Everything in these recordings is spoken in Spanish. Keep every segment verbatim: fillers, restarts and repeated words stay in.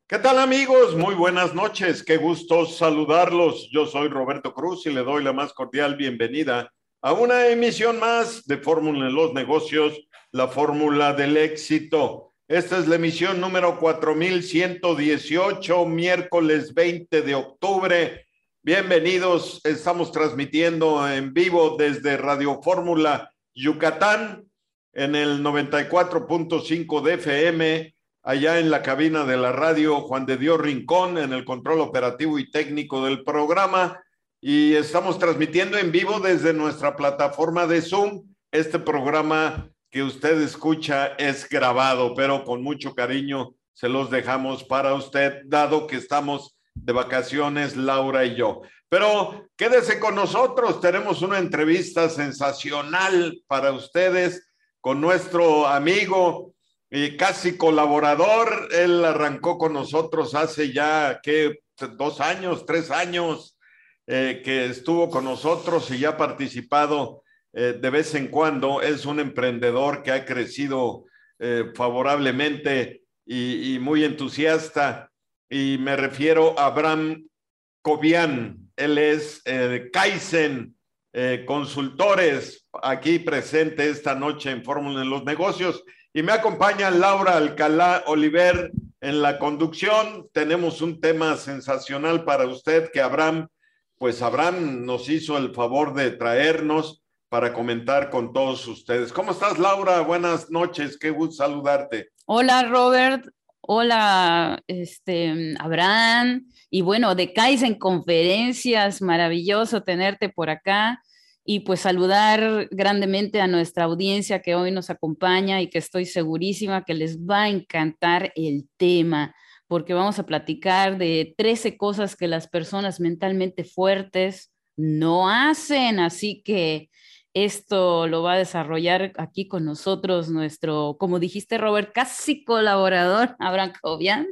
¿Qué tal, amigos? Muy buenas noches, qué gusto saludarlos. Yo soy Roberto Cruz y le doy la más cordial bienvenida a una emisión más de Fórmula en los Negocios, la fórmula del éxito. Esta es la emisión número cuatro mil ciento dieciocho, miércoles veinte de octubre. Bienvenidos, estamos transmitiendo en vivo desde Radio Fórmula Yucatán en el noventa y cuatro punto cinco de F M, allá en la cabina de la radio Juan de Dios Rincón, en el control operativo y técnico del programa, y estamos transmitiendo en vivo desde nuestra plataforma de Zoom. Este programa que usted escucha es grabado, pero con mucho cariño se los dejamos para usted, dado que estamos de vacaciones, Laura y yo. Pero quédese con nosotros, tenemos una entrevista sensacional para ustedes con nuestro amigo y casi colaborador. Él arrancó con nosotros hace ya, ¿qué? Dos años, tres años, eh, que estuvo con nosotros y ya ha participado eh, de vez en cuando. Es un emprendedor que ha crecido eh, favorablemente y, y muy entusiasta. Y me refiero a Abraham Cobian. Él es eh, Kaizen eh, Consultores, aquí presente esta noche en Fórmula en los Negocios. Y me acompaña Laura Alcalá Oliver en la conducción. Tenemos un tema sensacional para usted que Abraham, pues Abraham nos hizo el favor de traernos para comentar con todos ustedes. ¿Cómo estás, Laura? Buenas noches, qué gusto saludarte. Hola, Robert. Hola, este, Abraham. Y bueno, de Kaizen Conferencias, maravilloso tenerte por acá. Y pues saludar grandemente a nuestra audiencia que hoy nos acompaña y que estoy segurísima que les va a encantar el tema, porque vamos a platicar de trece cosas que las personas mentalmente fuertes no hacen. Así que esto lo va a desarrollar aquí con nosotros nuestro, como dijiste, Robert, casi colaborador, Abraham Cobian,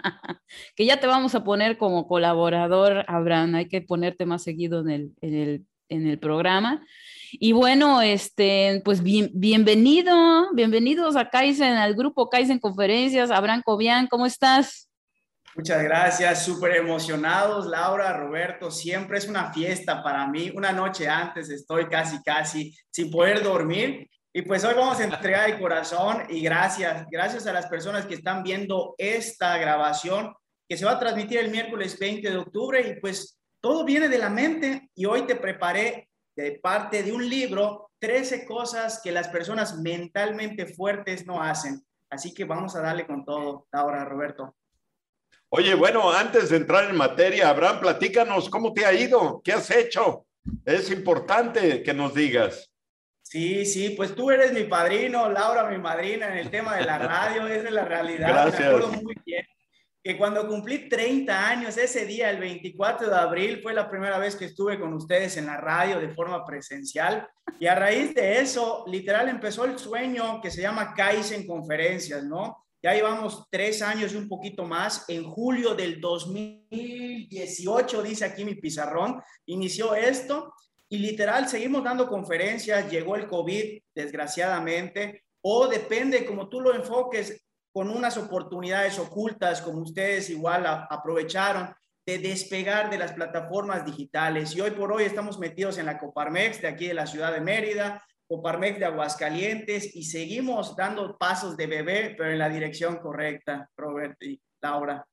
que ya te vamos a poner como colaborador, Abraham. Hay que ponerte más seguido en el, en el en el programa. Y bueno, este, pues bien, bienvenido, bienvenidos a Kaizen, al grupo Kaizen Conferencias. Abraham Cobian, ¿cómo estás? Muchas gracias, súper emocionados, Laura, Roberto, siempre es una fiesta para mí. Una noche antes estoy casi, casi sin poder dormir. Y pues hoy vamos a entregar el corazón y gracias, gracias a las personas que están viendo esta grabación que se va a transmitir el miércoles veinte de octubre. Y pues todo viene de la mente y hoy te preparé de parte de un libro, trece cosas que las personas mentalmente fuertes no hacen. Así que vamos a darle con todo, Laura, Roberto. Oye, bueno, antes de entrar en materia, Abraham, platícanos cómo te ha ido, qué has hecho. Es importante que nos digas. Sí, sí, pues tú eres mi padrino, Laura, mi madrina en el tema de la radio, esa es la realidad. Gracias. Me acuerdo muy bien que cuando cumplí treinta años, ese día, el veinticuatro de abril, fue la primera vez que estuve con ustedes en la radio de forma presencial. Y a raíz de eso, literal, empezó el sueño que se llama Kaizen Conferencias, ¿no? Ya llevamos tres años y un poquito más. En julio del dos mil dieciocho, dice aquí mi pizarrón, inició esto y literal seguimos dando conferencias. Llegó el COVID, desgraciadamente, o depende como tú lo enfoques, con unas oportunidades ocultas como ustedes igual a, aprovecharon de despegar de las plataformas digitales. Y hoy por hoy estamos metidos en la Coparmex de aquí de la ciudad de Mérida, Coparmex de Aguascalientes, y seguimos dando pasos de bebé, pero en la dirección correcta, Robert y Laura.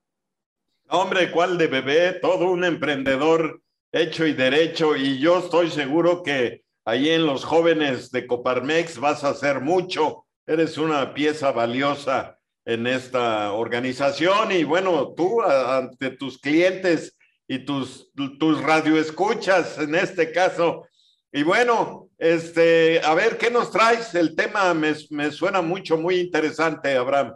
Hombre, ¿cuál de bebé? Todo un emprendedor hecho y derecho, y yo estoy seguro que ahí en los jóvenes de Coparmex vas a hacer mucho. Eres una pieza valiosa en esta organización y bueno, tú ante tus clientes y tus, tus radioescuchas en este caso. Y bueno, este, a ver, ¿qué nos traes? El tema me, me suena mucho, muy interesante, Abraham.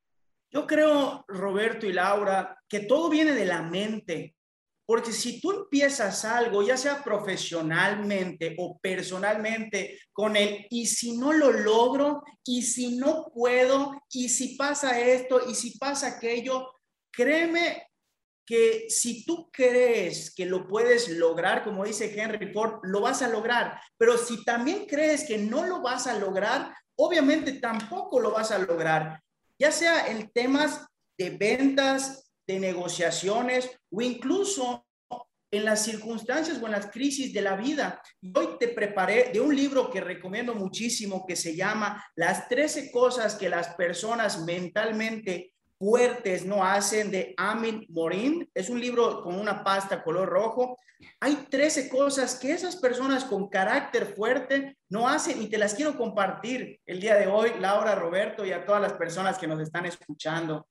Yo creo, Roberto y Laura, que todo viene de la mente, porque si tú empiezas algo, ya sea profesionalmente o personalmente, con el y si no lo logro, y si no puedo, y si pasa esto, y si pasa aquello, créeme que si tú crees que lo puedes lograr, como dice Henry Ford, lo vas a lograr. Pero si también crees que no lo vas a lograr, obviamente tampoco lo vas a lograr. Ya sea en temas de ventas, de negociaciones o incluso en las circunstancias o en las crisis de la vida. Y hoy te preparé de un libro que recomiendo muchísimo que se llama Las trece cosas que las personas mentalmente fuertes no hacen, de Amin Morin. Es un libro con una pasta color rojo. Hay trece cosas que esas personas con carácter fuerte no hacen y te las quiero compartir el día de hoy, Laura, Roberto, y a todas las personas que nos están escuchando.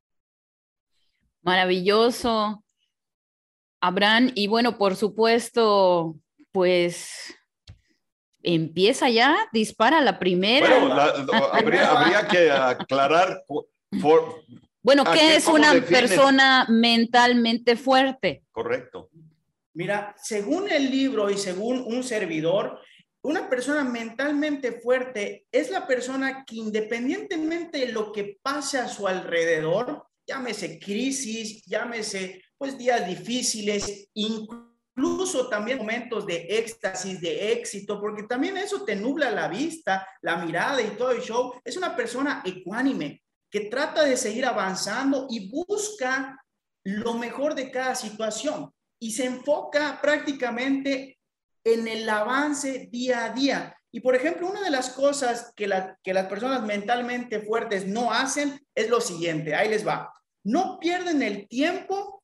Maravilloso, Abraham. Y bueno, por supuesto, pues empieza ya, dispara la primera. Bueno, la, habría, habría que aclarar. Por, bueno, ¿qué, ¿qué es una defines? persona mentalmente fuerte? Correcto. Mira, según el libro y según un servidor, una persona mentalmente fuerte es la persona que, independientemente de lo que pase a su alrededor, llámese crisis, llámese pues días difíciles, incluso también momentos de éxtasis, de éxito, porque también eso te nubla la vista, la mirada y todo el show. Es una persona ecuánime que trata de seguir avanzando y busca lo mejor de cada situación y se enfoca prácticamente en el avance día a día. Y por ejemplo, una de las cosas que, la, que las personas mentalmente fuertes no hacen es lo siguiente, ahí les va. No pierden el tiempo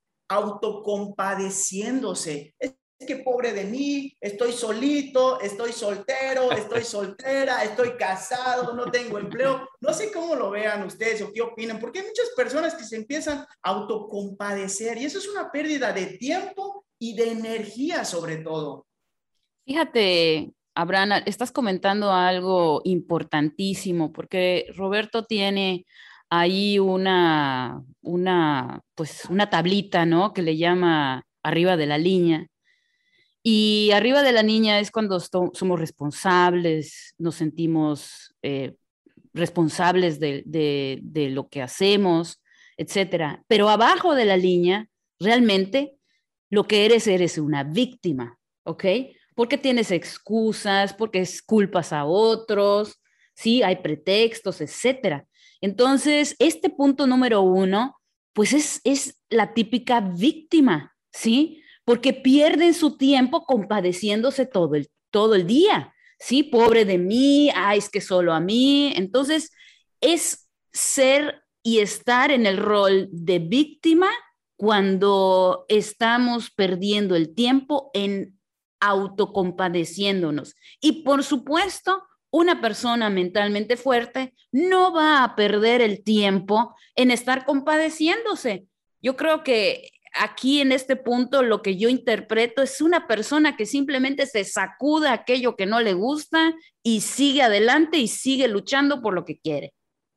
autocompadeciéndose. Es que pobre de mí, estoy solito, estoy soltero, estoy soltera, estoy casado, no tengo empleo. No sé cómo lo vean ustedes o qué opinan, porque hay muchas personas que se empiezan a autocompadecer y eso es una pérdida de tiempo y de energía sobre todo. Fíjate, Abraham, estás comentando algo importantísimo porque Roberto tiene ahí una, una, pues una tablita, ¿no? Que le llama arriba de la línea. Y arriba de la línea es cuando somos responsables, nos sentimos eh, responsables de, de, de lo que hacemos, etcétera. Pero abajo de la línea, realmente lo que eres, eres una víctima, ¿ok? Porque tienes excusas, porque culpas a otros, ¿sí? Hay pretextos, etcétera. Entonces, este punto número uno, pues es, es la típica víctima, ¿sí? Porque pierden su tiempo compadeciéndose todo el, todo el día, ¿sí? Pobre de mí, ay, es que solo a mí. Entonces, es ser y estar en el rol de víctima cuando estamos perdiendo el tiempo en autocompadeciéndonos. Y por supuesto, una persona mentalmente fuerte no va a perder el tiempo en estar compadeciéndose. Yo creo que aquí en este punto lo que yo interpreto es una persona que simplemente se sacuda aquello que no le gusta y sigue adelante y sigue luchando por lo que quiere.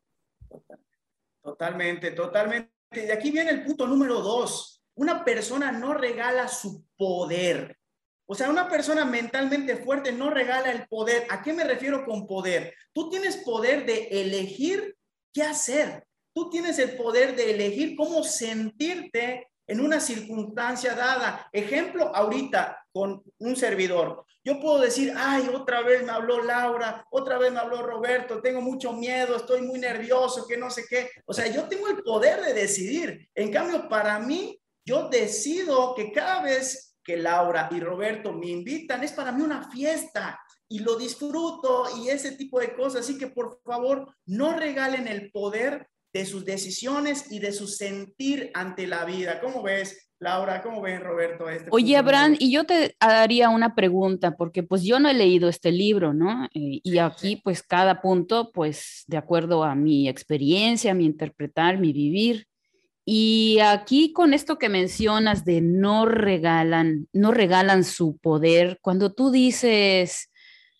Totalmente, totalmente. De aquí viene el punto número dos. Una persona no regala su poder. O sea, una persona mentalmente fuerte no regala el poder. ¿A qué me refiero con poder? Tú tienes poder de elegir qué hacer. Tú tienes el poder de elegir cómo sentirte en una circunstancia dada. Ejemplo, ahorita con un servidor. Yo puedo decir, ay, otra vez me habló Laura, otra vez me habló Roberto, tengo mucho miedo, estoy muy nervioso, que no sé qué. O sea, yo tengo el poder de decidir. En cambio, para mí, yo decido que cada vez que Laura y Roberto me invitan, es para mí una fiesta y lo disfruto y ese tipo de cosas. Así que, por favor, no regalen el poder de sus decisiones y de su sentir ante la vida. ¿Cómo ves, Laura? ¿Cómo ves, Roberto? Este Oye, Abraham, y yo te haría una pregunta, porque pues yo no he leído este libro, ¿no? Eh, y aquí pues cada punto, pues de acuerdo a mi experiencia, mi interpretar, mi vivir. Y aquí con esto que mencionas de no regalan, no regalan su poder, cuando tú dices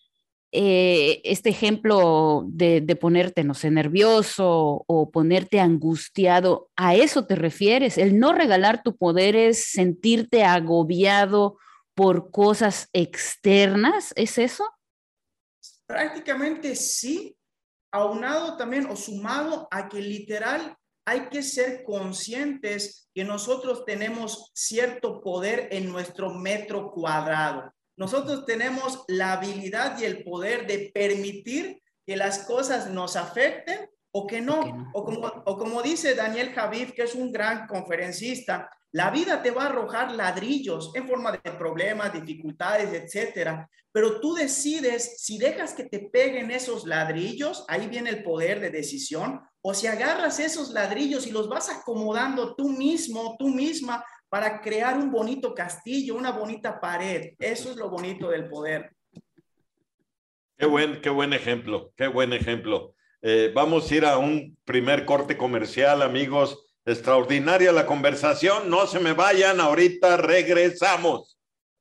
eh, este ejemplo de, de ponerte, no sé, nervioso o ponerte angustiado, ¿a eso te refieres? El no regalar tu poder es sentirte agobiado por cosas externas, ¿es eso? Prácticamente sí, aunado también o sumado a que literal hay que ser conscientes que nosotros tenemos cierto poder en nuestro metro cuadrado. Nosotros tenemos la habilidad y el poder de permitir que las cosas nos afecten o que no, o, que no. o, como, o como dice Daniel Javif, que es un gran conferencista, la vida te va a arrojar ladrillos en forma de problemas, dificultades, etcétera, pero tú decides si dejas que te peguen esos ladrillos, ahí viene el poder de decisión, o si agarras esos ladrillos y los vas acomodando tú mismo, tú misma, para crear un bonito castillo, una bonita pared. Eso es lo bonito del poder. Qué buen, qué buen ejemplo, qué buen ejemplo. Eh, vamos a ir a un primer corte comercial, amigos. Extraordinaria la conversación, no se me vayan, ahorita regresamos.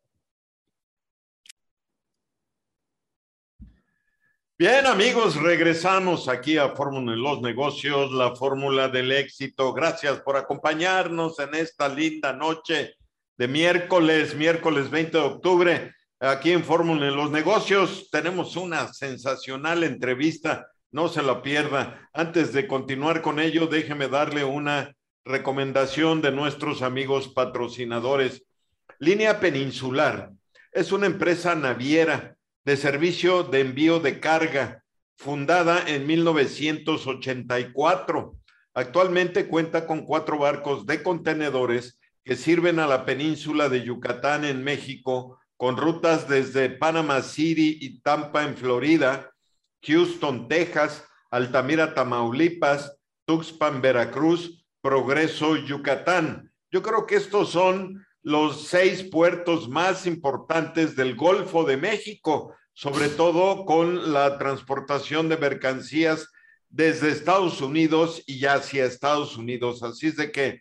Bien, amigos, regresamos aquí a Fórmula en los Negocios, la fórmula del éxito. Gracias por acompañarnos en esta linda noche de miércoles, miércoles veinte de octubre. Aquí en Fórmula en los Negocios tenemos una sensacional entrevista, no se la pierda. Antes de continuar con ello, déjeme darle una recomendación de nuestros amigos patrocinadores. Línea Peninsular es una empresa naviera de servicio de envío de carga, fundada en mil novecientos ochenta y cuatro. Actualmente cuenta con cuatro barcos de contenedores que sirven a la península de Yucatán en México, con rutas desde Panama City y Tampa en Florida, Houston, Texas, Altamira, Tamaulipas, Tuxpan, Veracruz, Progreso, Yucatán. Yo creo que estos son los seis puertos más importantes del Golfo de México, sobre todo con la transportación de mercancías desde Estados Unidos y hacia Estados Unidos. Así es de que eh,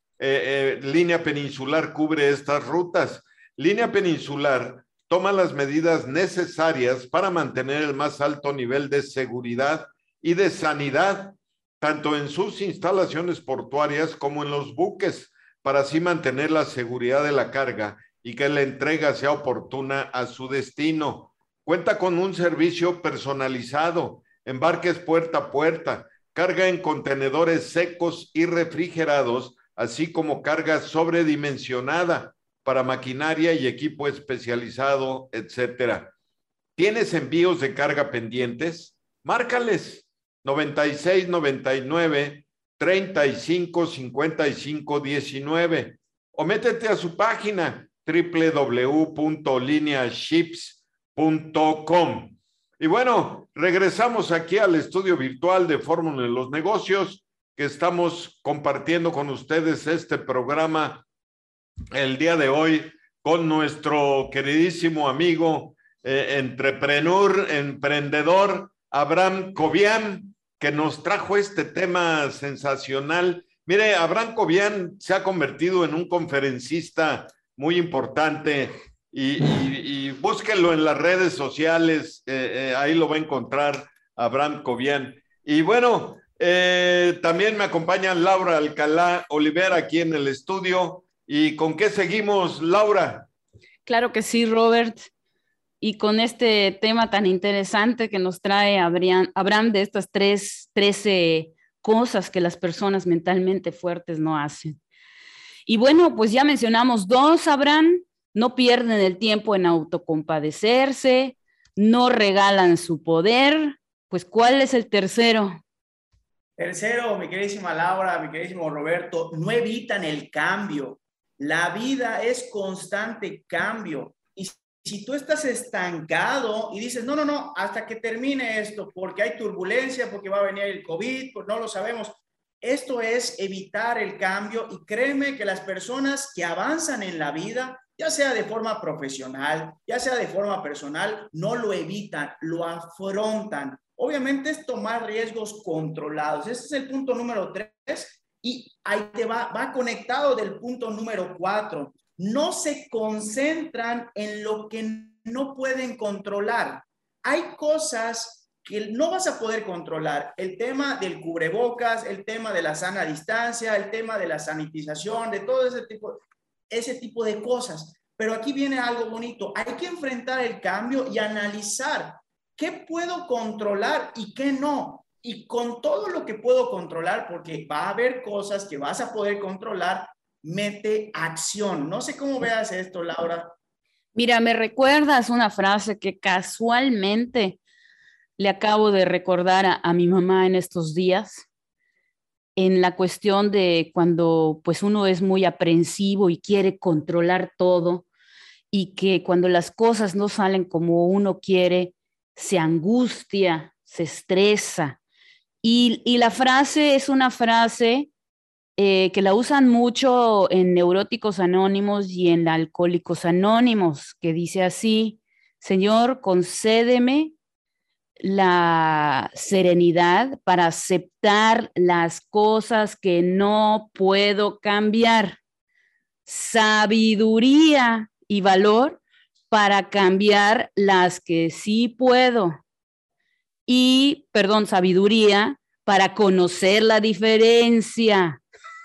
eh, Línea Peninsular cubre estas rutas. Línea Peninsular toma las medidas necesarias para mantener el más alto nivel de seguridad y de sanidad, tanto en sus instalaciones portuarias como en los buques, para así mantener la seguridad de la carga y que la entrega sea oportuna a su destino. Cuenta con un servicio personalizado, embarques puerta a puerta, carga en contenedores secos y refrigerados, así como carga sobredimensionada para maquinaria y equipo especializado, etcétera. ¿Tienes envíos de carga pendientes? Márcales noventa y seis, noventa y nueve, treinta y cinco, cincuenta y cinco, diecinueve o métete a su página doble u doble u doble u punto linea ships punto com. Y bueno, regresamos aquí al estudio virtual de Fórmula en los Negocios, que estamos compartiendo con ustedes este programa el día de hoy con nuestro queridísimo amigo eh, entrepreneur, emprendedor, Abraham Cobian, que nos trajo este tema sensacional. Mire, Abraham Cobian se ha convertido en un conferencista muy importante y, y, y búsquenlo en las redes sociales, eh, eh, ahí lo va a encontrar, Abraham Cobian. Y bueno, eh, también me acompaña Laura Alcalá Olivera aquí en el estudio. ¿Y con qué seguimos, Laura? Claro que sí, Robert. Y con este tema tan interesante que nos trae Abraham, Abraham de estas tres, trece cosas que las personas mentalmente fuertes no hacen. Y bueno, pues ya mencionamos dos, Abraham. No pierden el tiempo en autocompadecerse, no regalan su poder. Pues, ¿cuál es el tercero? Tercero, mi queridísima Laura, mi queridísimo Roberto, no evitan el cambio. La vida es constante cambio. Y si tú estás estancado y dices, no, no, no, hasta que termine esto, porque hay turbulencia, porque va a venir el COVID, pues no lo sabemos. Esto es evitar el cambio y créeme que las personas que avanzan en la vida, ya sea de forma profesional, ya sea de forma personal, no lo evitan, lo afrontan. Obviamente es tomar riesgos controlados. Este es el punto número tres y ahí te va, va conectado del punto número cuatro. No se concentran en lo que no pueden controlar. Hay cosas que no vas a poder controlar. El tema del cubrebocas, el tema de la sana distancia, el tema de la sanitización, de todo ese tipo, ese tipo de cosas. Pero aquí viene algo bonito. Hay que enfrentar el cambio y analizar qué puedo controlar y qué no. Y con todo lo que puedo controlar, porque va a haber cosas que vas a poder controlar, mete acción. No sé cómo veas esto, Laura. Mira, me recuerdas una frase que casualmente le acabo de recordar a, a mi mamá en estos días, en la cuestión de cuando pues uno es muy aprensivo y quiere controlar todo y que cuando las cosas no salen como uno quiere, se angustia, se estresa. Y, y la frase es una frase eh, que la usan mucho en Neuróticos Anónimos y en Alcohólicos Anónimos, que dice así: Señor, concédeme la serenidad para aceptar las cosas que no puedo cambiar, sabiduría y valor para cambiar las que sí puedo, y, perdón, sabiduría para conocer la diferencia.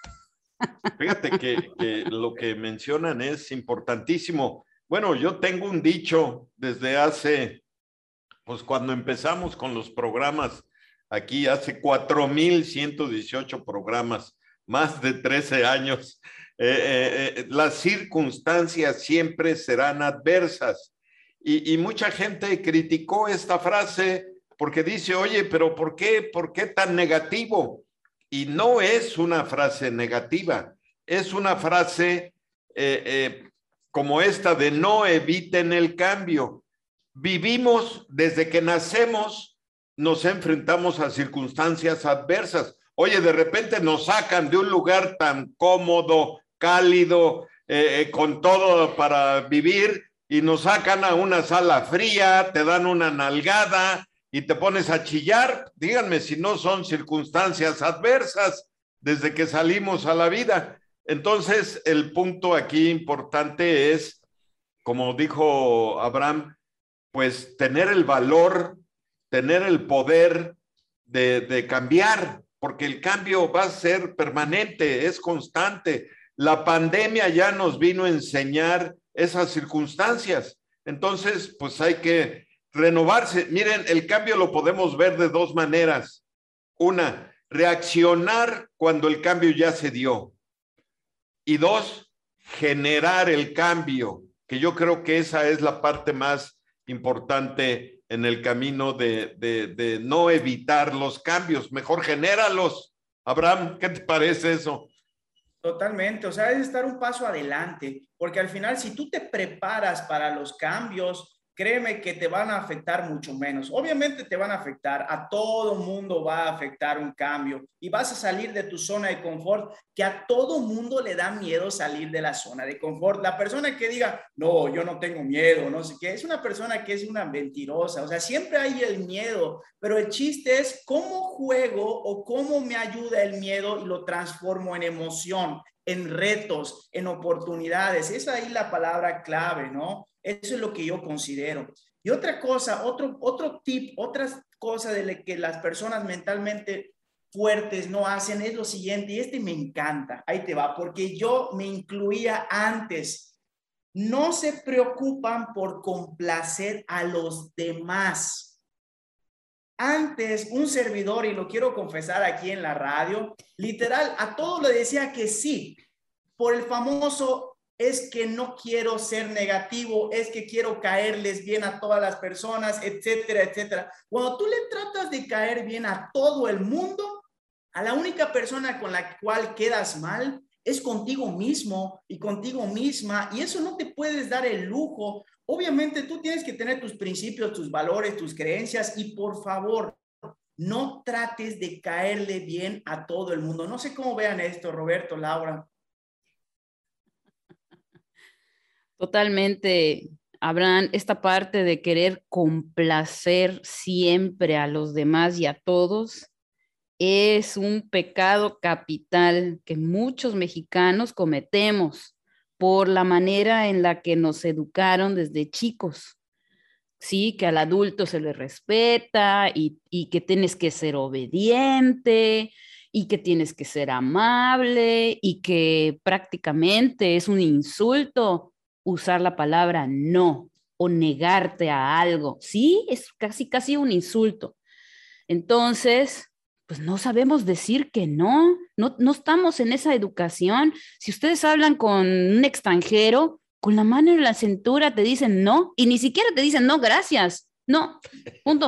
Fíjate que, que lo que mencionan es importantísimo. Bueno, yo tengo un dicho desde hace, pues cuando empezamos con los programas aquí, hace cuatro mil ciento dieciocho programas, más de trece años. Eh, eh, las circunstancias siempre serán adversas. Y, y mucha gente criticó esta frase porque dice, oye, pero ¿por qué, por qué tan negativo? Y no es una frase negativa, es una frase eh, eh, como esta de no eviten el cambio. Vivimos desde que nacemos, nos enfrentamos a circunstancias adversas. Oye, de repente nos sacan de un lugar tan cómodo, cálido, eh, eh, con todo para vivir, y nos sacan a una sala fría, te dan una nalgada y te pones a chillar. Díganme si no son circunstancias adversas desde que salimos a la vida. Entonces, el punto aquí importante es, como dijo Abraham, pues tener el valor, tener el poder de, de cambiar, porque el cambio va a ser permanente, es constante. La pandemia ya nos vino a enseñar esas circunstancias. Entonces, pues hay que renovarse. Miren, el cambio lo podemos ver de dos maneras. Una, reaccionar cuando el cambio ya se dio. Y dos, generar el cambio, que yo creo que esa es la parte más importante en el camino de, de, de no evitar los cambios. Mejor genéralos. Abraham, ¿qué te parece eso? Totalmente, o sea, es estar un paso adelante, porque al final si tú te preparas para los cambios, créeme que te van a afectar mucho menos. Obviamente te van a afectar, a todo mundo va a afectar un cambio y vas a salir de tu zona de confort, que a todo mundo le da miedo salir de la zona de confort. La persona que diga, no, yo no tengo miedo, no sé qué, es una persona que es una mentirosa. O sea, siempre hay el miedo, pero el chiste es cómo juego o cómo me ayuda el miedo y lo transformo en emoción, en retos, en oportunidades. Es ahí la palabra clave, ¿no? Eso es lo que yo considero. Y otra cosa, otro, otro tip, otra cosa de la que las personas mentalmente fuertes no hacen es lo siguiente, y este me encanta, ahí te va, porque yo me incluía antes. No se preocupan por complacer a los demás. Antes, un servidor, y lo quiero confesar aquí en la radio, literal, a todos le decía que sí, por el famoso es que no quiero ser negativo, es que quiero caerles bien a todas las personas, etcétera, etcétera. Cuando tú le tratas de caer bien a todo el mundo, a la única persona con la cual quedas mal es contigo mismo y contigo misma, y eso no te puedes dar el lujo. Obviamente tú tienes que tener tus principios, tus valores, tus creencias, y por favor, no trates de caerle bien a todo el mundo. No sé cómo vean esto, Roberto, Laura. Totalmente, Abraham, esta parte de querer complacer siempre a los demás y a todos es un pecado capital que muchos mexicanos cometemos por la manera en la que nos educaron desde chicos. Sí, que al adulto se le respeta y, y que tienes que ser obediente y que tienes que ser amable y que prácticamente es un insulto usar la palabra no o negarte a algo. Sí, es casi, casi un insulto. Entonces, pues no sabemos decir que no, no, no estamos en esa educación. Si ustedes hablan con un extranjero, con la mano en la cintura te dicen no, y ni siquiera te dicen no, gracias, no, punto.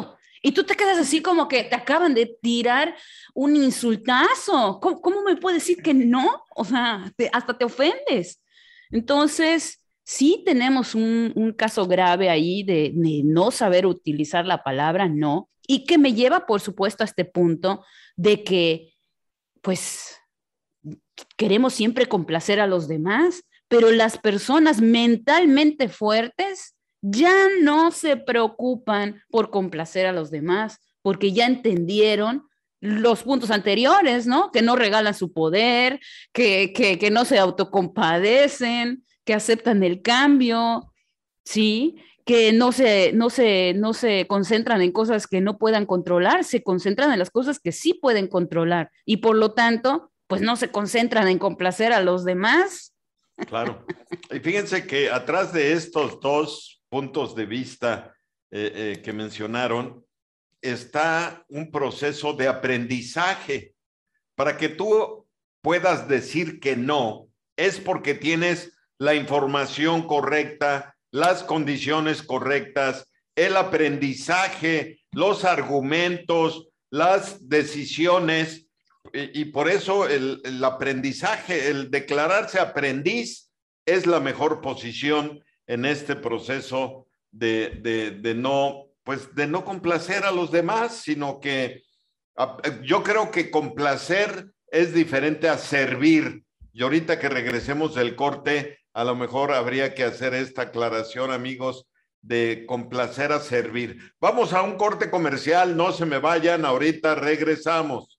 Y tú te quedas así como que te acaban de tirar un insultazo. ¿Cómo, cómo me puedes decir que no? O sea, te, hasta te ofendes. Entonces, sí tenemos un, un caso grave ahí de, de no saber utilizar la palabra no, y que me lleva, por supuesto, a este punto de que, pues, queremos siempre complacer a los demás, pero las personas mentalmente fuertes ya no se preocupan por complacer a los demás, porque ya entendieron los puntos anteriores, ¿no? Que no regalan su poder, que, que, que no se autocompadecen, que aceptan el cambio, ¿sí? Que no se, no, se, no se concentran en cosas que no puedan controlar, se concentran en las cosas que sí pueden controlar y por lo tanto, pues no se concentran en complacer a los demás. Claro. Y fíjense que atrás de estos dos puntos de vista eh, eh, que mencionaron, está un proceso de aprendizaje. Para que tú puedas decir que no, es porque tienes la información correcta, las condiciones correctas, el aprendizaje, los argumentos, las decisiones, y, y por eso el, el aprendizaje, el declararse aprendiz es la mejor posición en este proceso de, de, de no, pues de no complacer a los demás, sino que yo creo que complacer es diferente a servir. Y ahorita que regresemos del corte, a lo mejor habría que hacer esta aclaración, amigos, de complacer a servir. Vamos a un corte comercial, no se me vayan, ahorita regresamos.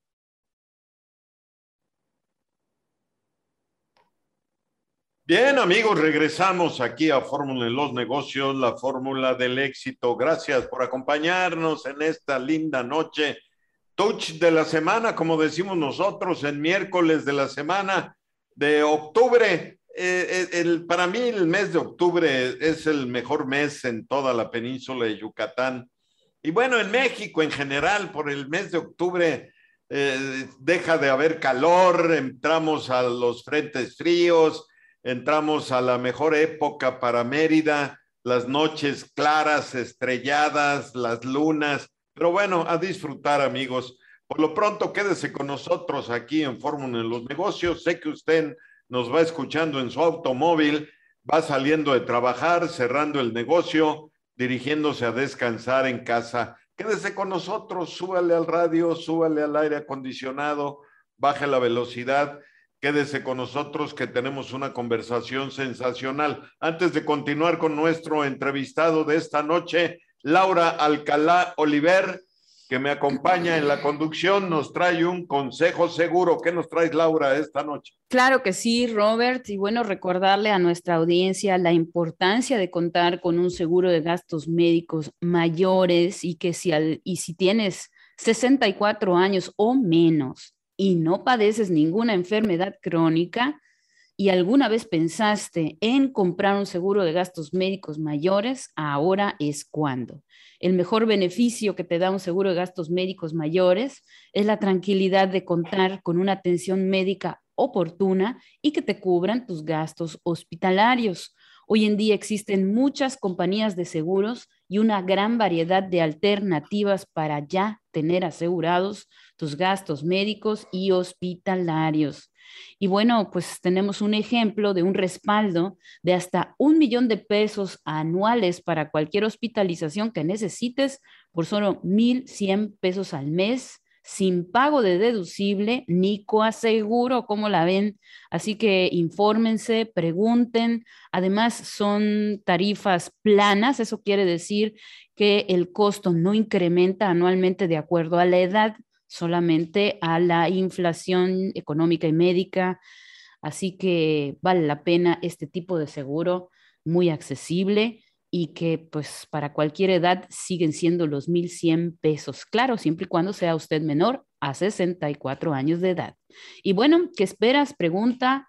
Bien, amigos, regresamos aquí a Fórmula en los Negocios, la fórmula del éxito. Gracias por acompañarnos en esta linda noche. Touch de la semana, como decimos nosotros, en miércoles de la semana de octubre. Eh, el, para mí el mes de octubre es el mejor mes en toda la península de Yucatán. Y bueno, en México en general, por el mes de octubre eh, deja de haber calor, entramos a los frentes fríos, entramos a la mejor época para Mérida, las noches claras, estrelladas, las lunas. Pero bueno, a disfrutar, amigos. Por lo pronto, quédese con nosotros aquí en Fórmula en los Negocios. Sé que usted nos va escuchando en su automóvil, va saliendo de trabajar, cerrando el negocio, dirigiéndose a descansar en casa. Quédese con nosotros, súbale al radio, súbale al aire acondicionado, baje la velocidad. Quédese con nosotros que tenemos una conversación sensacional. Antes de continuar con nuestro entrevistado de esta noche, Laura Alcalá Oliver, que me acompaña en la conducción, nos trae un consejo seguro. ¿Qué nos traes, Laura, esta noche? Claro que sí, Robert. Y bueno, recordarle a nuestra audiencia la importancia de contar con un seguro de gastos médicos mayores y que si, al, y si tienes sesenta y cuatro años o menos y no padeces ninguna enfermedad crónica, y alguna vez pensaste en comprar un seguro de gastos médicos mayores, ahora es cuando. El mejor beneficio que te da un seguro de gastos médicos mayores es la tranquilidad de contar con una atención médica oportuna y que te cubran tus gastos hospitalarios. Hoy en día existen muchas compañías de seguros y una gran variedad de alternativas para ya tener asegurados tus gastos médicos y hospitalarios. Y bueno, pues tenemos un ejemplo de un respaldo de hasta un millón de pesos anuales para cualquier hospitalización que necesites por solo mil cien pesos al mes, sin pago de deducible ni coaseguro, ¿cómo la ven? Así que infórmense, pregunten. Además, son tarifas planas, eso quiere decir que el costo no incrementa anualmente de acuerdo a la edad, solamente a la inflación económica y médica. Así que vale la pena este tipo de seguro, muy accesible y que pues para cualquier edad siguen siendo los mil cien pesos. Claro, siempre y cuando sea usted menor a sesenta y cuatro años de edad. Y bueno, ¿qué esperas? Pregunta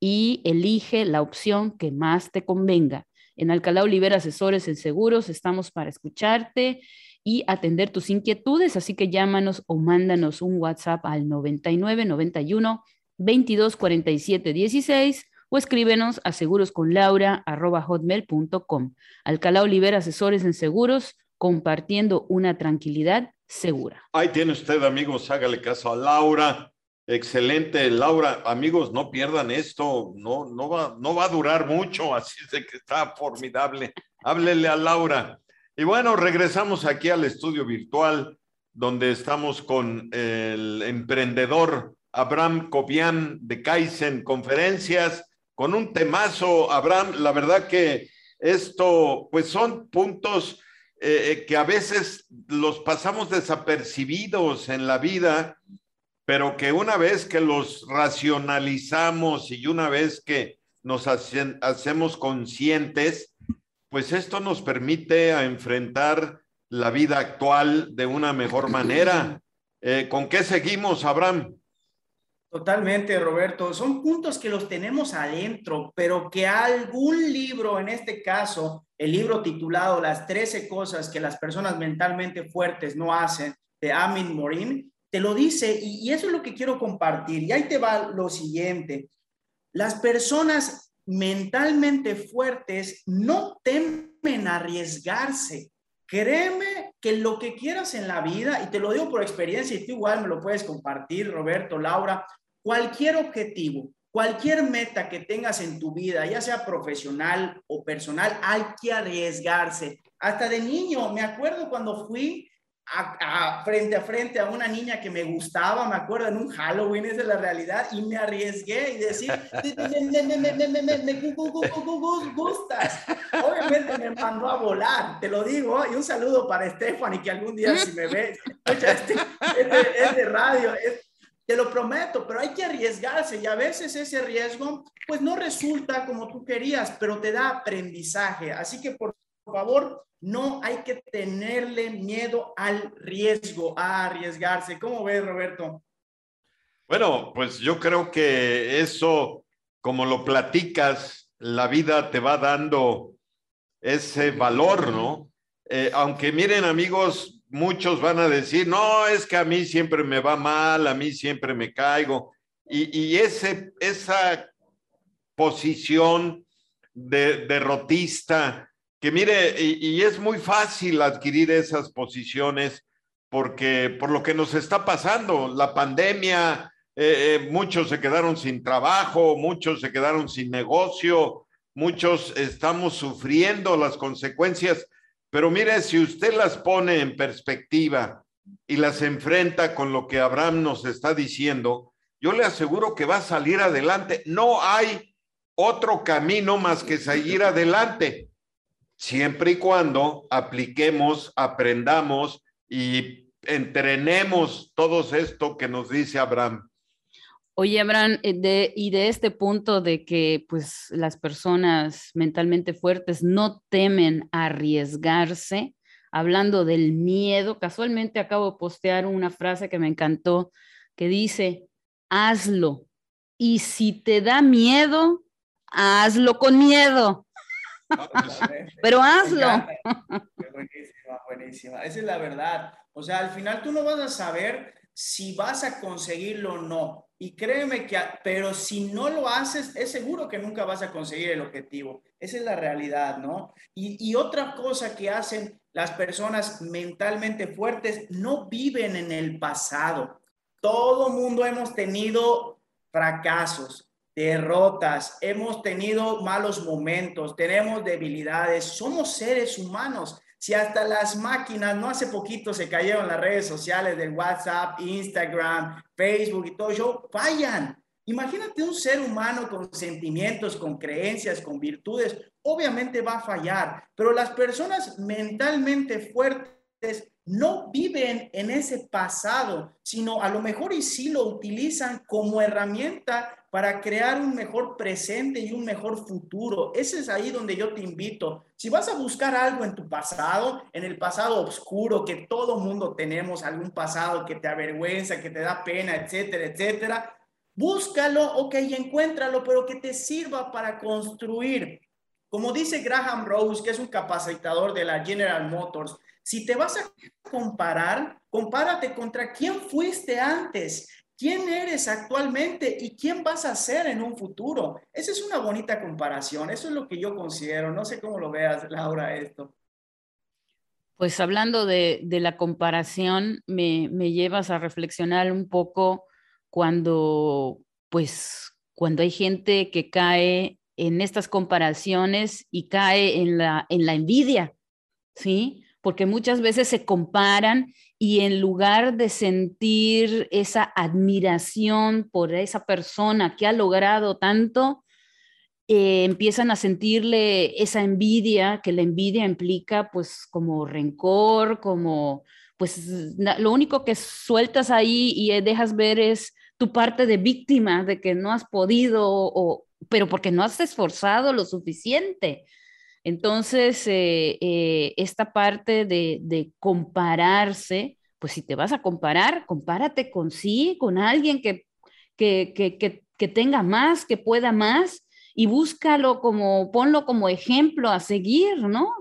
y elige la opción que más te convenga. En Alcalá Oliver Asesores en Seguros estamos para escucharte y atender tus inquietudes, así que llámanos o mándanos un WhatsApp al noventa y nueve, noventa y uno, veintidós, cuarenta y siete, dieciséis o escríbenos a segurosconlaura arroba hotmail punto com. Alcalá Oliver Asesores en Seguros, compartiendo una tranquilidad segura. Ahí tiene usted, amigos, hágale caso a Laura. Excelente, Laura. Amigos, no pierdan esto, no, no, va, no va a durar mucho, así es de que está formidable. Háblele a Laura. Y bueno, regresamos aquí al estudio virtual, donde estamos con el emprendedor Abraham Cobian de Kaizen Conferencias, con un temazo. Abraham, la verdad que esto, pues son puntos eh, que a veces los pasamos desapercibidos en la vida, pero que una vez que los racionalizamos y una vez que nos hace, hacemos conscientes, pues esto nos permite a enfrentar la vida actual de una mejor manera. Eh, ¿Con qué seguimos, Abraham? Totalmente, Roberto. Son puntos que los tenemos adentro, pero que algún libro, en este caso, el libro titulado Las trece cosas que las personas mentalmente fuertes no hacen, de Amin Morin, te lo dice, y, y eso es lo que quiero compartir. Y ahí te va lo siguiente. Las personas mentalmente fuertes no temen arriesgarse. Créeme que lo que quieras en la vida, y te lo digo por experiencia, y tú igual me lo puedes compartir, Roberto, Laura, cualquier objetivo, cualquier meta que tengas en tu vida, ya sea profesional o personal, hay que arriesgarse. Hasta de niño, me acuerdo cuando fui A, a, frente a frente a una niña que me gustaba, me acuerdo en un Halloween, esa es la realidad, y me arriesgué y decir, me, me, me, me, me, me, me gustas. Obviamente me mandó a volar, te lo digo, y un saludo para Stephanie, que algún día si me ve, escucha este, este, este radio, es, te lo prometo, pero hay que arriesgarse, y a veces ese riesgo, pues no resulta como tú querías, pero te da aprendizaje, así que por Por favor, no hay que tenerle miedo al riesgo, a arriesgarse. ¿Cómo ves, Roberto? Bueno, pues yo creo que eso, como lo platicas, la vida te va dando ese valor, ¿no? Eh, aunque miren, amigos, muchos van a decir, no, es que a mí siempre me va mal, a mí siempre me caigo. Y, y ese, esa posición de derrotista, que mire, y, y es muy fácil adquirir esas posiciones porque por lo que nos está pasando, la pandemia, eh, eh, muchos se quedaron sin trabajo, muchos se quedaron sin negocio, muchos estamos sufriendo las consecuencias, pero mire, si usted las pone en perspectiva y las enfrenta con lo que Abraham nos está diciendo, yo le aseguro que va a salir adelante. No hay otro camino más que seguir adelante, siempre y cuando apliquemos, aprendamos y entrenemos todo esto que nos dice Abraham. Oye, Abraham, de, y de este punto de que pues las personas mentalmente fuertes no temen arriesgarse, hablando del miedo, casualmente acabo de postear una frase que me encantó, que dice, hazlo, y si te da miedo, hazlo con miedo. Pero hazlo. Buenísima, buenísima. Esa es la verdad. O sea, al final tú no vas a saber si vas a conseguirlo o no. Y créeme que, pero si no lo haces, es seguro que nunca vas a conseguir el objetivo. Esa es la realidad, ¿no? Y, y otra cosa que hacen las personas mentalmente fuertes, no viven en el pasado. Todo mundo hemos tenido fracasos, derrotas, hemos tenido malos momentos, tenemos debilidades, somos seres humanos. Si hasta las máquinas, no hace poquito se cayeron las redes sociales de WhatsApp, Instagram, Facebook y todo eso, fallan. Imagínate un ser humano con sentimientos, con creencias, con virtudes, obviamente va a fallar, pero las personas mentalmente fuertes no viven en ese pasado, sino a lo mejor y sí lo utilizan como herramienta para crear un mejor presente y un mejor futuro. Ese es ahí donde yo te invito. Si vas a buscar algo en tu pasado, en el pasado oscuro, que todo mundo tenemos algún pasado que te avergüenza, que te da pena, etcétera, etcétera, búscalo, ok, y encuéntralo, pero que te sirva para construir. Como dice Graham Rose, que es un capacitador de la General Motors, si te vas a comparar, compárate contra quién fuiste antes, quién eres actualmente y quién vas a ser en un futuro. Esa es una bonita comparación. Eso es lo que yo considero. No sé cómo lo veas, Laura, esto. Pues hablando de, de la comparación, me, me llevas a reflexionar un poco cuando, pues, cuando hay gente que cae en estas comparaciones y cae en la, en la envidia, ¿sí? Porque muchas veces se comparan y en lugar de sentir esa admiración por esa persona que ha logrado tanto, eh, empiezan a sentirle esa envidia, que la envidia implica pues como rencor, como pues lo único que sueltas ahí y dejas ver es tu parte de víctima, de que no has podido, o, pero porque no has esforzado lo suficiente. Entonces, eh, eh, esta parte de, de compararse, pues si te vas a comparar, compárate con sí, con alguien que, que, que, que, que tenga más, que pueda más, y búscalo como, ponlo como ejemplo a seguir, ¿no?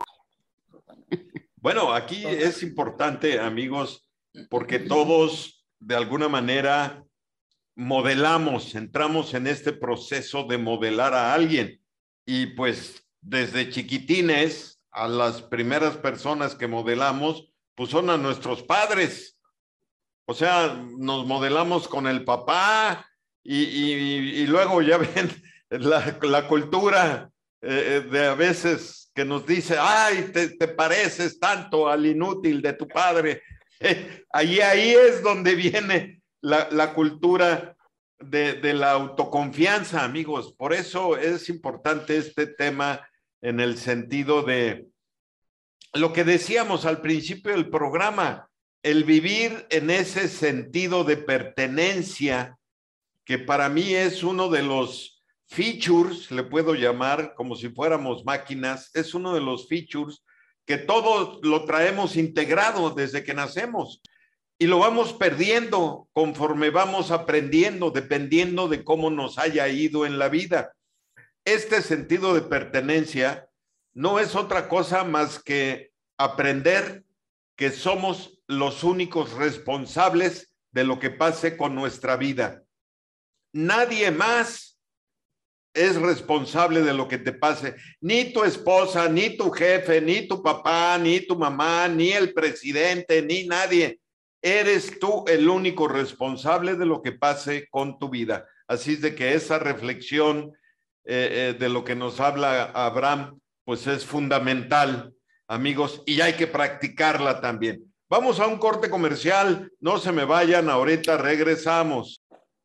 Bueno, aquí es importante, amigos, porque todos de alguna manera modelamos, entramos en este proceso de modelar a alguien y pues desde chiquitines a las primeras personas que modelamos pues son a nuestros padres, o sea, nos modelamos con el papá y, y, y luego ya ven la, la cultura eh, de a veces que nos dice, ay, te, te pareces tanto al inútil de tu padre. Eh, ahí, ahí es donde viene la, la cultura de, de la autoconfianza, amigos. Por eso es importante este tema en el sentido de lo que decíamos al principio del programa, el vivir en ese sentido de pertenencia, que para mí es uno de los features, le puedo llamar como si fuéramos máquinas, es uno de los features que todos lo traemos integrado desde que nacemos y lo vamos perdiendo conforme vamos aprendiendo, dependiendo de cómo nos haya ido en la vida. Este sentido de pertenencia no es otra cosa más que aprender que somos los únicos responsables de lo que pase con nuestra vida. Nadie más es responsable de lo que te pase, ni tu esposa, ni tu jefe, ni tu papá, ni tu mamá, ni el presidente, ni nadie. Eres tú el único responsable de lo que pase con tu vida. Así es de que esa reflexión eh, eh, de lo que nos habla Abraham, pues es fundamental, amigos, y hay que practicarla también. Vamos a un corte comercial, no se me vayan, ahorita regresamos.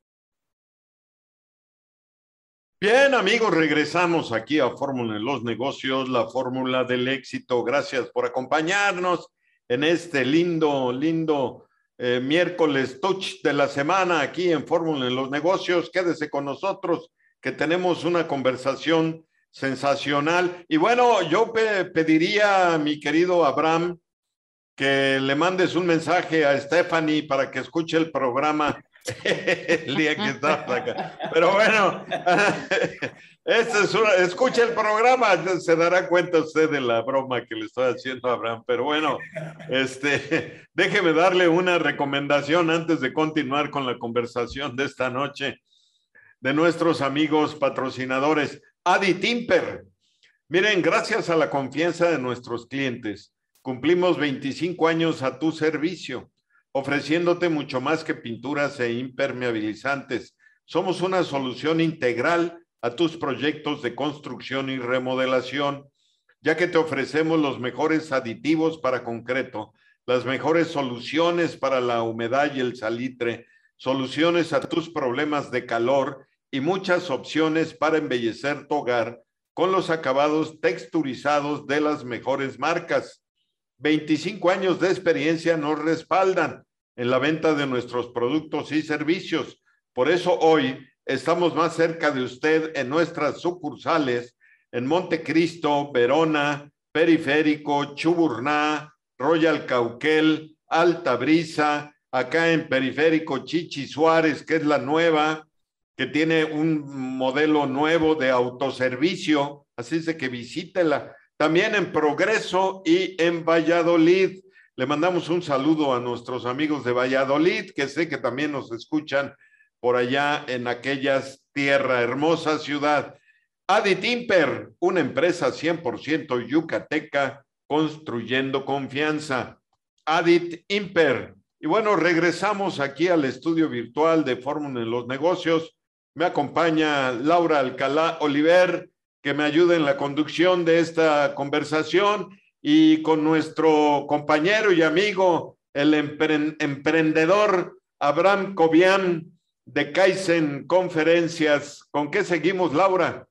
Bien, amigos, regresamos aquí a Fórmula en los Negocios, la fórmula del éxito. Gracias por acompañarnos en este lindo, lindo eh, miércoles touch de la semana aquí en Fórmula en los Negocios. Quédese con nosotros, que tenemos una conversación sensacional. Y bueno, yo pe pediría a mi querido Abraham que le mandes un mensaje a Stephanie para que escuche el programa el día que estás acá. Pero bueno, este es una, escuche el programa, se dará cuenta usted de la broma que le estoy haciendo a Abraham. Pero bueno, este, déjeme darle una recomendación antes de continuar con la conversación de esta noche de nuestros amigos patrocinadores. Adi Timper. Miren, gracias a la confianza de nuestros clientes, cumplimos veinticinco años a tu servicio, ofreciéndote mucho más que pinturas e impermeabilizantes. Somos una solución integral a tus proyectos de construcción y remodelación, ya que te ofrecemos los mejores aditivos para concreto, las mejores soluciones para la humedad y el salitre, soluciones a tus problemas de calor y muchas opciones para embellecer tu hogar con los acabados texturizados de las mejores marcas. veinticinco años de experiencia nos respaldan en la venta de nuestros productos y servicios. Por eso hoy estamos más cerca de usted en nuestras sucursales en Montecristo, Verona, Periférico, Chuburná, Royal Cauquel, Altabrisa, acá en Periférico Chichi Suárez, que es la nueva, que tiene un modelo nuevo de autoservicio, así es de que visítela. También en Progreso y en Valladolid. Le mandamos un saludo a nuestros amigos de Valladolid, que sé que también nos escuchan por allá en aquellas tierra, hermosa ciudad. Adi Timper, una empresa cien por ciento yucateca, construyendo confianza. Adit Imper. Y bueno, regresamos aquí al estudio virtual de Fórmula en los Negocios. Me acompaña Laura Alcalá Oliver, que me ayuda en la conducción de esta conversación, y con nuestro compañero y amigo, el empre emprendedor Abraham Cobian de Kaizen Conferencias. ¿Con qué seguimos, Laura?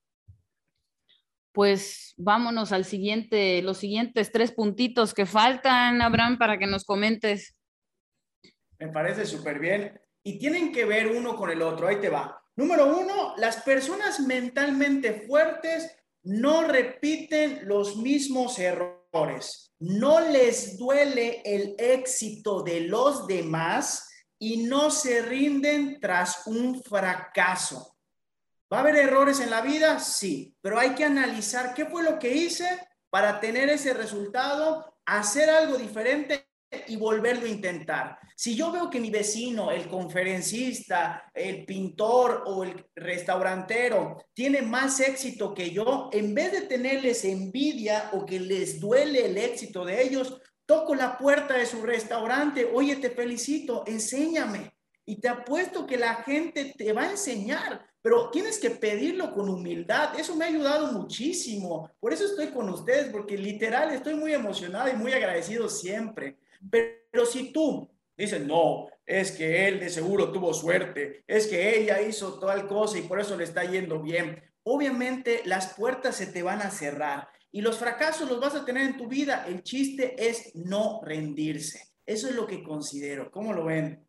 Pues vámonos al siguiente, los siguientes tres puntitos que faltan, Abraham, para que nos comentes. Me parece súper bien. Y tienen que ver uno con el otro. Ahí te va. Número uno, las personas mentalmente fuertes no repiten los mismos errores. No les duele el éxito de los demás y no se rinden tras un fracaso. ¿Va a haber errores en la vida? Sí, pero hay que analizar qué fue lo que hice para tener ese resultado, hacer algo diferente y volverlo a intentar. Si yo veo que mi vecino, el conferencista, el pintor o el restaurantero tiene más éxito que yo, en vez de tenerles envidia o que les duele el éxito de ellos, toco la puerta de su restaurante. Oye, te felicito, enséñame. Y te apuesto que la gente te va a enseñar, pero tienes que pedirlo con humildad. Eso me ha ayudado muchísimo. Por eso estoy con ustedes, porque literal estoy muy emocionado y muy agradecido siempre. Pero, pero si tú dices, no, es que él de seguro tuvo suerte, es que ella hizo tal cosa y por eso le está yendo bien, obviamente las puertas se te van a cerrar y los fracasos los vas a tener en tu vida. El chiste es no rendirse. Eso es lo que considero. ¿Cómo lo ven?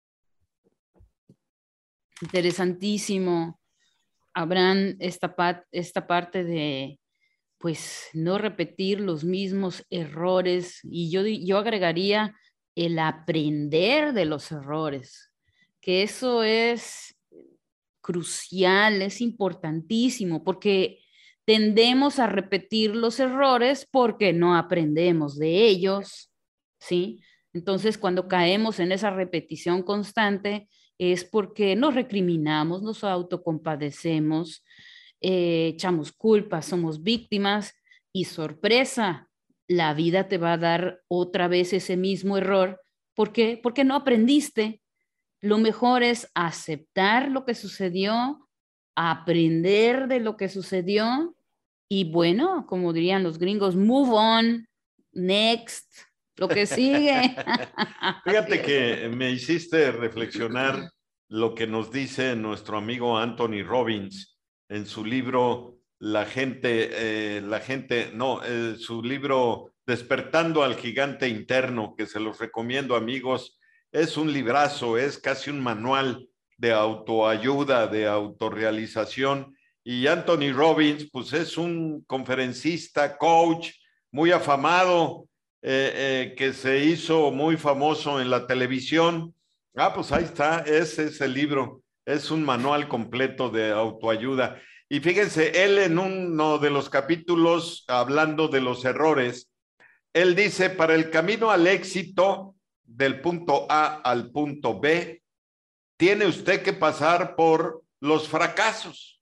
Interesantísimo, Abraham, esta, pa esta parte de, pues, no repetir los mismos errores, y yo, yo agregaría el aprender de los errores, que eso es crucial, es importantísimo, porque tendemos a repetir los errores porque no aprendemos de ellos, ¿sí? Entonces, cuando caemos en esa repetición constante, es porque nos recriminamos, nos autocompadecemos, eh, echamos culpas, somos víctimas y sorpresa, la vida te va a dar otra vez ese mismo error. ¿Por qué? Porque no aprendiste. Lo mejor es aceptar lo que sucedió, aprender de lo que sucedió y bueno, como dirían los gringos, move on, next, lo que sigue. Fíjate que me hiciste reflexionar lo que nos dice nuestro amigo Anthony Robbins en su libro La gente, eh, la gente, no, eh, su libro Despertando al Gigante Interno, que se los recomiendo, amigos. Es un librazo, es casi un manual de autoayuda, de autorrealización. Y Anthony Robbins, pues es un conferencista, coach, muy afamado, eh, eh, que se hizo muy famoso en la televisión. Ah, pues ahí está, ese es el libro, es un manual completo de autoayuda. Y fíjense, él en uno de los capítulos, hablando de los errores, él dice, para el camino al éxito, del punto A al punto B, tiene usted que pasar por los fracasos.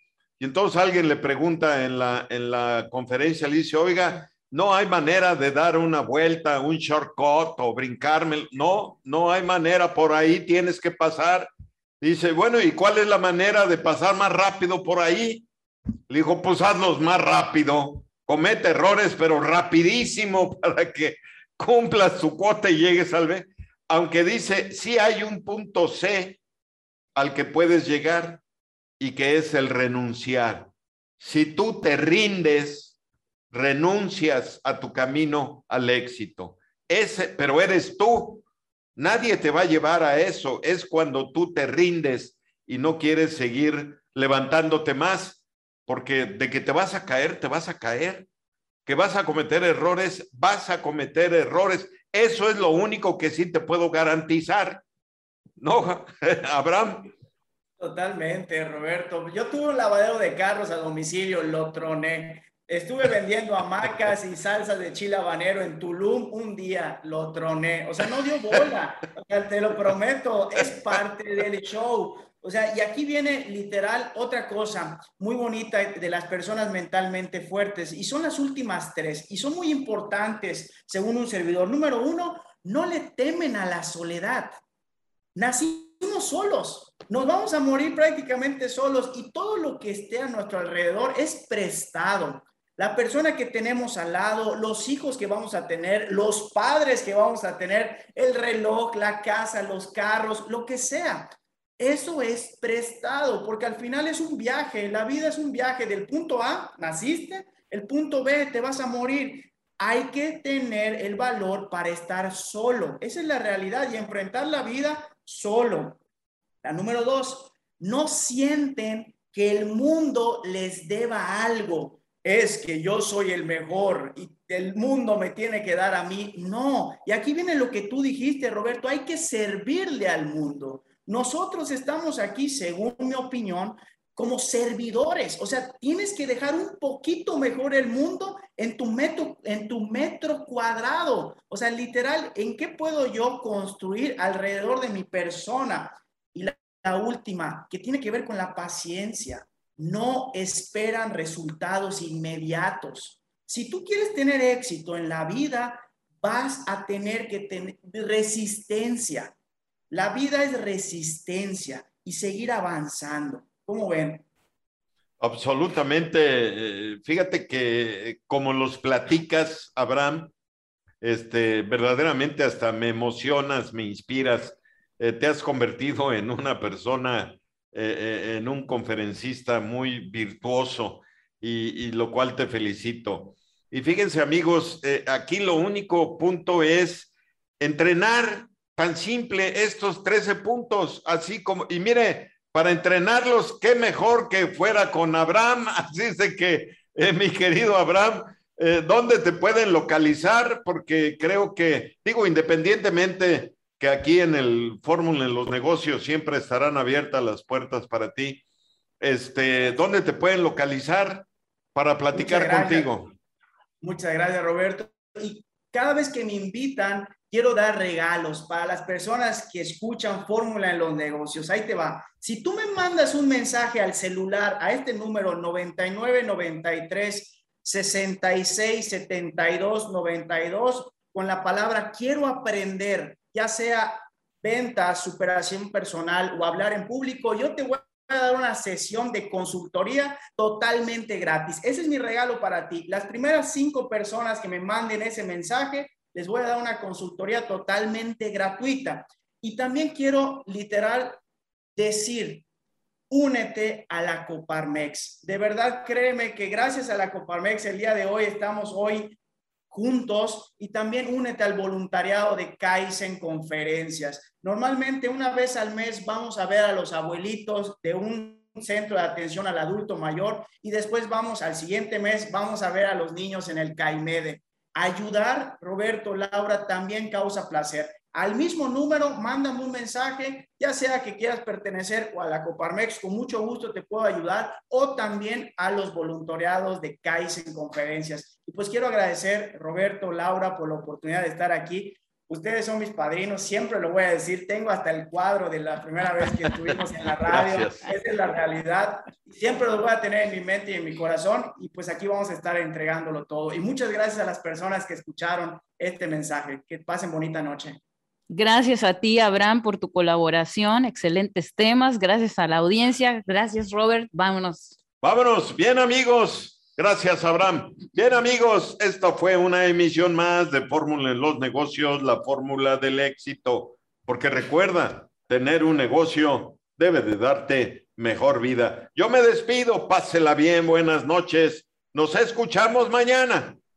Y entonces alguien le pregunta en la, en la conferencia, le dice, oiga, no hay manera de dar una vuelta, un shortcut o brincarme. No, no hay manera, por ahí tienes que pasar. Dice, bueno, ¿y cuál es la manera de pasar más rápido por ahí? Le dijo, pues hazlos más rápido, comete errores, pero rapidísimo para que cumplas su cuota y llegues al B. Aunque dice, sí hay un punto C al que puedes llegar y que es el renunciar. Si tú te rindes, renuncias a tu camino al éxito. Ese, pero eres tú. Nadie te va a llevar a eso. Es cuando tú te rindes y no quieres seguir levantándote más, porque de que te vas a caer, te vas a caer. Que vas a cometer errores, vas a cometer errores. Eso es lo único que sí te puedo garantizar. ¿No, Abraham? Totalmente, Roberto. Yo tuve un lavadero de carros a domicilio, lo troné. Estuve vendiendo hamacas y salsas de chile habanero en Tulum, un día lo troné, o sea, no dio bola, o sea, te lo prometo, es parte del show. O sea, y aquí viene literal otra cosa muy bonita de las personas mentalmente fuertes, y son las últimas tres, y son muy importantes según un servidor. Número uno, no le temen a la soledad. Nacimos solos, nos vamos a morir prácticamente solos, y todo lo que esté a nuestro alrededor es prestado. La persona que tenemos al lado, los hijos que vamos a tener, los padres que vamos a tener, el reloj, la casa, los carros, lo que sea. Eso es prestado, porque al final es un viaje. La vida es un viaje del punto A, naciste, el punto B, te vas a morir. Hay que tener el valor para estar solo. Esa es la realidad, y enfrentar la vida solo. La número dos, no sienten que el mundo les deba algo. Es que yo soy el mejor y el mundo me tiene que dar a mí. No, y aquí viene lo que tú dijiste, Roberto, hay que servirle al mundo. Nosotros estamos aquí, según mi opinión, como servidores. O sea, tienes que dejar un poquito mejor el mundo en tu metro, en tu metro cuadrado. O sea, literal, ¿en qué puedo yo construir alrededor de mi persona? Y la, la última, que tiene que ver con la paciencia. No esperan resultados inmediatos. Si tú quieres tener éxito en la vida, vas a tener que tener resistencia. La vida es resistencia y seguir avanzando. ¿Cómo ven? Absolutamente. Eh, Fíjate que como los platicas, Abraham, este, verdaderamente hasta me emocionas, me inspiras. Eh, te has convertido en una persona, eh, eh, en un conferencista muy virtuoso, y, y lo cual te felicito. Y fíjense, amigos, eh, aquí lo único punto es entrenar. Tan simple, estos trece puntos, así como, y mire, para entrenarlos, qué mejor que fuera con Abraham. Así es de que, eh, mi querido Abraham, eh, ¿dónde te pueden localizar? Porque creo que, digo, independientemente que aquí en el Fórmula en los Negocios siempre estarán abiertas las puertas para ti, este, ¿dónde te pueden localizar para platicar Muchas contigo? Muchas gracias, Roberto. Y cada vez que me invitan, quiero dar regalos para las personas que escuchan Fórmula en los Negocios. Ahí te va. Si tú me mandas un mensaje al celular a este número noventa y nueve, noventa y tres, sesenta y seis, setenta y dos, noventa y dos con la palabra quiero aprender, ya sea ventas, superación personal o hablar en público, yo te voy a dar una sesión de consultoría totalmente gratis. Ese es mi regalo para ti. Las primeras cinco personas que me manden ese mensaje, les voy a dar una consultoría totalmente gratuita. Y también quiero literal decir, únete a la Coparmex. De verdad, créeme que gracias a la Coparmex el día de hoy estamos hoy juntos, y también únete al voluntariado de Kaizen Conferencias. Normalmente una vez al mes vamos a ver a los abuelitos de un centro de atención al adulto mayor, y después vamos al siguiente mes, vamos a ver a los niños en el CAIMEDE. Ayudar, Roberto, Laura, también causa placer. Al mismo número, mándame un mensaje, ya sea que quieras pertenecer o a la Coparmex, con mucho gusto te puedo ayudar, o también a los voluntariados de Kaizen Conferencias. Y pues quiero agradecer, Roberto, Laura, por la oportunidad de estar aquí. Ustedes son mis padrinos, siempre lo voy a decir, tengo hasta el cuadro de la primera vez que estuvimos en la radio. Gracias. Esa es la realidad, siempre lo voy a tener en mi mente y en mi corazón, y pues aquí vamos a estar entregándolo todo. Y muchas gracias a las personas que escucharon este mensaje. Que pasen bonita noche. Gracias a ti, Abraham, por tu colaboración, excelentes temas, gracias a la audiencia, gracias, Robert, vámonos. Vámonos, bien, amigos. Gracias, Abraham. Bien, amigos, esta fue una emisión más de Fórmula en los Negocios, la fórmula del éxito. Porque recuerda, tener un negocio debe de darte mejor vida. Yo me despido, pásela bien, buenas noches. Nos escuchamos mañana.